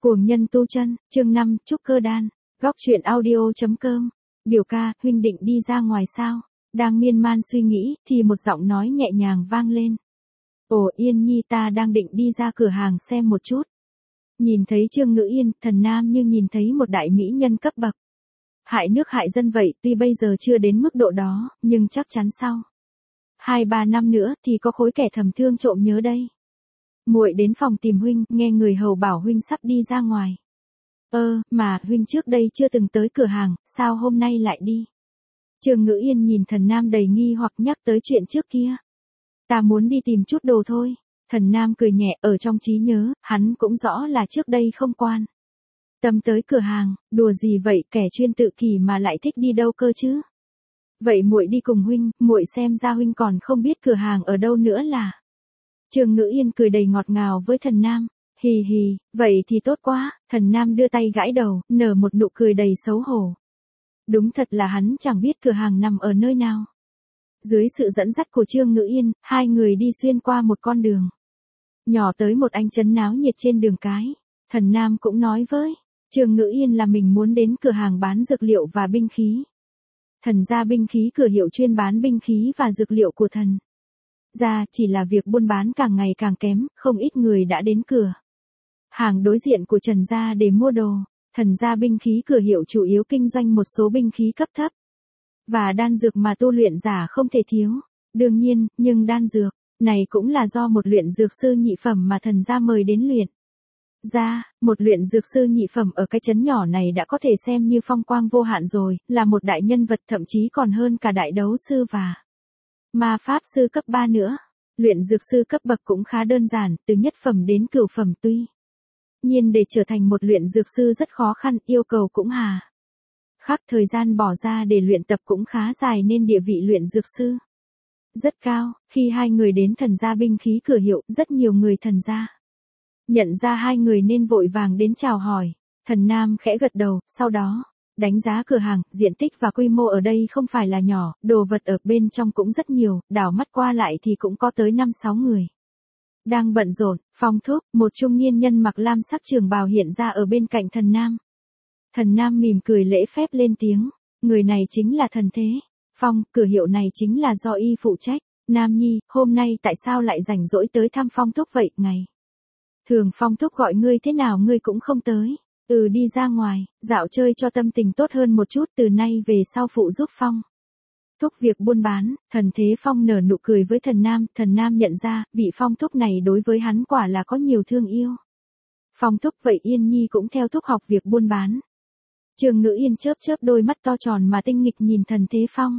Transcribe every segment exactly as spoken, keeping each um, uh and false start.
Cuồng nhân tu chân, chương năm, trúc cơ đan, góc truyện audio.com. Biểu ca, huynh định đi ra ngoài sao? Đang miên man suy nghĩ, thì một giọng nói nhẹ nhàng vang lên. Ồ, Yên Nhi, ta đang định đi ra cửa hàng xem một chút. Nhìn thấy Trương Ngữ Yên, Thần Nam như nhìn thấy một đại mỹ nhân cấp bậc. Hại nước hại dân vậy, tuy bây giờ chưa đến mức độ đó, nhưng chắc chắn sau hai ba năm nữa thì có khối kẻ thầm thương trộm nhớ đây. Muội đến phòng tìm huynh, nghe người hầu bảo huynh sắp đi ra ngoài. Ơ, mà huynh trước đây chưa từng tới cửa hàng, sao hôm nay lại đi? Trương Ngữ Yên nhìn Thần Nam đầy nghi hoặc nhắc tới chuyện trước kia. Ta muốn đi tìm chút đồ thôi. Thần Nam cười nhẹ, ở trong trí nhớ, hắn cũng rõ là trước đây không quan tâm tới cửa hàng, đùa gì vậy, kẻ chuyên tự kỷ mà lại thích đi đâu cơ chứ? Vậy muội đi cùng huynh, muội xem ra huynh còn không biết cửa hàng ở đâu nữa là. Trương Ngữ Yên cười đầy ngọt ngào với Thần Nam. Hì hì, vậy thì tốt quá. Thần Nam đưa tay gãi đầu, nở một nụ cười đầy xấu hổ. Đúng thật là hắn chẳng biết cửa hàng nằm ở nơi nào. Dưới sự dẫn dắt của Trương Ngữ Yên, hai người đi xuyên qua một con đường nhỏ tới một anh trấn náo nhiệt trên đường cái. Thần Nam cũng nói với Trương Ngữ Yên là mình muốn đến cửa hàng bán dược liệu và binh khí. Thần gia binh khí cửa hiệu chuyên bán binh khí và dược liệu của thần gia, chỉ là việc buôn bán càng ngày càng kém, không ít người đã đến cửa hàng đối diện của Trần gia để mua đồ. Thần gia binh khí cửa hiệu chủ yếu kinh doanh một số binh khí cấp thấp và đan dược mà tu luyện giả không thể thiếu. Đương nhiên, nhưng đan dược này cũng là do một luyện dược sư nhị phẩm mà thần gia mời đến luyện ra. Một luyện dược sư nhị phẩm ở cái trấn nhỏ này đã có thể xem như phong quang vô hạn rồi, là một đại nhân vật, thậm chí còn hơn cả đại đấu sư và ma pháp sư cấp ba nữa. Luyện dược sư cấp bậc cũng khá đơn giản, từ nhất phẩm đến cửu phẩm, tuy nhiên để trở thành một luyện dược sư rất khó khăn, yêu cầu cũng hà khắc, thời gian bỏ ra để luyện tập cũng khá dài nên địa vị luyện dược sư rất cao. Khi hai người đến thần gia binh khí cửa hiệu, rất nhiều người thần gia nhận ra hai người nên vội vàng đến chào hỏi. Thần Nam khẽ gật đầu, sau đó đánh giá cửa hàng, diện tích và quy mô ở đây không phải là nhỏ, đồ vật ở bên trong cũng rất nhiều, đảo mắt qua lại thì cũng có tới năm sáu người đang bận rộn. Phong thúc, một trung niên nhân mặc lam sắc trường bào hiện ra ở bên cạnh Thần Nam. Thần Nam mỉm cười lễ phép lên tiếng, người này chính là Thần Thế Phong, cửa hiệu này chính là do y phụ trách. Nam Nhi, hôm nay tại sao lại rảnh rỗi tới thăm Phong thúc vậy? Ngày thường Phong thúc gọi ngươi thế nào ngươi cũng không tới. Ừ, đi ra ngoài dạo chơi cho tâm tình tốt hơn một chút, từ nay về sau phụ giúp Phong thúc việc buôn bán. Thần Thế Phong nở nụ cười với Thần Nam. Thần Nam nhận ra, vị Phong thúc này đối với hắn quả là có nhiều thương yêu. Phong thúc, vậy Yên Nhi cũng theo thúc học việc buôn bán. Trương Ngữ Yên chớp chớp đôi mắt to tròn mà tinh nghịch nhìn Thần Thế Phong.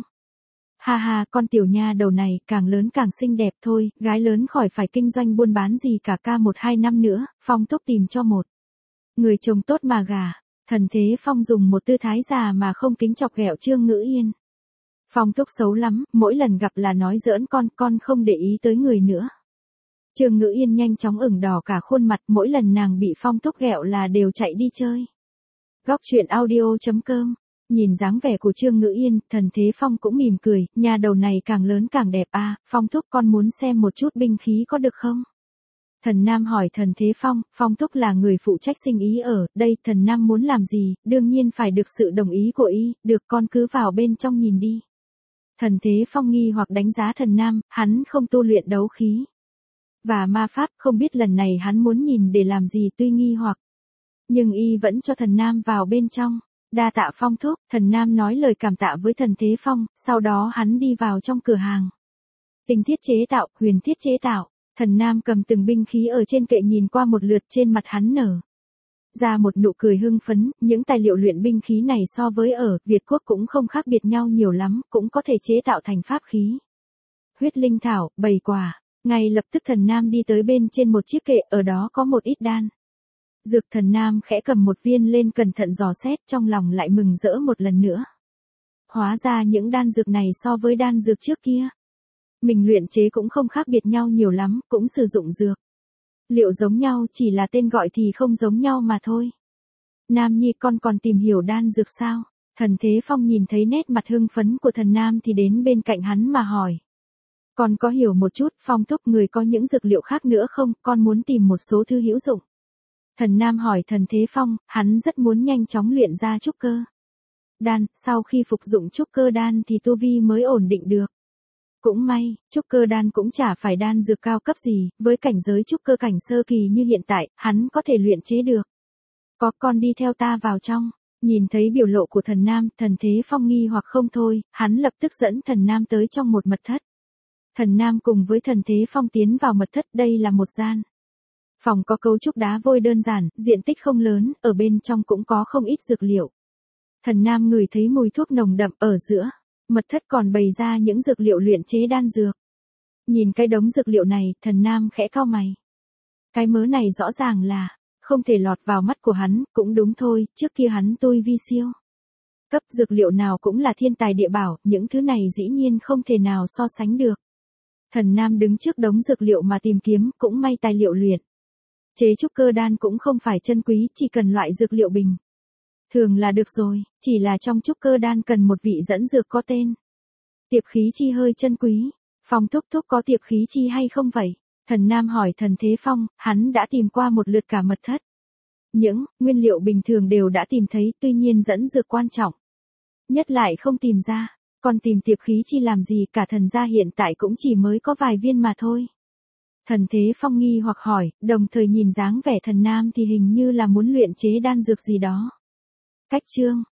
Ha ha, con tiểu nha đầu này, càng lớn càng xinh đẹp thôi, gái lớn khỏi phải kinh doanh buôn bán gì cả, ca một hai năm nữa, Phong thúc tìm cho một người chồng tốt mà gả. Thần Thế Phong dùng một tư thái già mà không kính chọc ghẹo Trương Ngữ Yên. Phong thúc xấu lắm, mỗi lần gặp là nói giỡn con, con không để ý tới người nữa. Trương Ngữ Yên nhanh chóng ửng đỏ cả khuôn mặt, mỗi lần nàng bị Phong thúc ghẹo là đều chạy đi chơi. Góc truyện audio.com. Nhìn dáng vẻ của Trương Ngữ Yên, Thần Thế Phong cũng mỉm cười, nhà đầu này càng lớn càng đẹp à, Phong thúc con muốn xem một chút binh khí có được không? Thần Nam hỏi Thần Thế Phong, Phong thúc là người phụ trách sinh ý ở đây, Thần Nam muốn làm gì, đương nhiên phải được sự đồng ý của y, được con cứ vào bên trong nhìn đi. Thần Thế Phong nghi hoặc đánh giá Thần Nam, hắn không tu luyện đấu khí và ma pháp, không biết lần này hắn muốn nhìn để làm gì, tuy nghi hoặc nhưng y vẫn cho Thần Nam vào bên trong. Đa tạ Phong thúc. Thần Nam nói lời cảm tạ với Thần Thế Phong, sau đó hắn đi vào trong cửa hàng tinh thiết chế tạo, huyền thiết chế tạo. Thần Nam cầm từng binh khí ở trên kệ nhìn qua một lượt, trên mặt hắn nở ra một nụ cười hưng phấn. Những tài liệu luyện binh khí này so với ở Việt Quốc cũng không khác biệt nhau nhiều lắm, cũng có thể chế tạo thành pháp khí, huyết linh thảo, bầy quả. Ngay lập tức Thần Nam đi tới bên trên một chiếc kệ, ở đó có một ít đan dược. Thần Nam khẽ cầm một viên lên cẩn thận dò xét, trong lòng lại mừng rỡ một lần nữa. Hóa ra những đan dược này so với đan dược trước kia mình luyện chế cũng không khác biệt nhau nhiều lắm, cũng sử dụng dược liệu giống nhau, chỉ là tên gọi thì không giống nhau mà thôi. Nam Nhi, con còn tìm hiểu đan dược sao? Thần Thế Phong nhìn thấy nét mặt hưng phấn của Thần Nam thì đến bên cạnh hắn mà hỏi. Con có hiểu một chút. Phong thúc, người có những dược liệu khác nữa không? Con muốn tìm một số thứ hữu dụng Thần Nam hỏi Thần Thế Phong, hắn rất muốn nhanh chóng luyện ra trúc cơ đan, sau khi phục dụng trúc cơ đan thì tu vi mới ổn định được. Cũng may, trúc cơ đan cũng chả phải đan dược cao cấp gì, với cảnh giới trúc cơ cảnh sơ kỳ như hiện tại, hắn có thể luyện chế được. Có, con đi theo ta vào trong. Nhìn thấy biểu lộ của Thần Nam, Thần Thế Phong nghi hoặc không thôi, hắn lập tức dẫn Thần Nam tới trong một mật thất. Thần Nam cùng với Thần Thế Phong tiến vào mật thất, đây là một gian phòng có cấu trúc đá vôi đơn giản, diện tích không lớn, ở bên trong cũng có không ít dược liệu. Thần Nam ngửi thấy mùi thuốc nồng đậm ở giữa. Mật thất còn bày ra những dược liệu luyện chế đan dược. Nhìn cái đống dược liệu này, Thần Nam khẽ cau mày. Cái mớ này rõ ràng là không thể lọt vào mắt của hắn, cũng đúng thôi, trước kia hắn tôi vi siêu. Cấp dược liệu nào cũng là thiên tài địa bảo, những thứ này dĩ nhiên không thể nào so sánh được. Thần Nam đứng trước đống dược liệu mà tìm kiếm, cũng may tài liệu luyện chế trúc cơ đan cũng không phải chân quý, chỉ cần loại dược liệu bình thường là được rồi, chỉ là trong trúc cơ đan cần một vị dẫn dược có tên tiệp khí chi hơi chân quý. Phong thúc thúc có tiệp khí chi hay không vậy? Thần Nam hỏi Thần Thế Phong, hắn đã tìm qua một lượt cả mật thất. Những nguyên liệu bình thường đều đã tìm thấy, tuy nhiên dẫn dược quan trọng nhất lại không tìm ra. Còn tìm tiệp khí chi làm gì, cả thần gia hiện tại cũng chỉ mới có vài viên mà thôi. Thần Thế Phong nghi hoặc hỏi, đồng thời nhìn dáng vẻ Thần Nam thì hình như là muốn luyện chế đan dược gì đó. Cách chương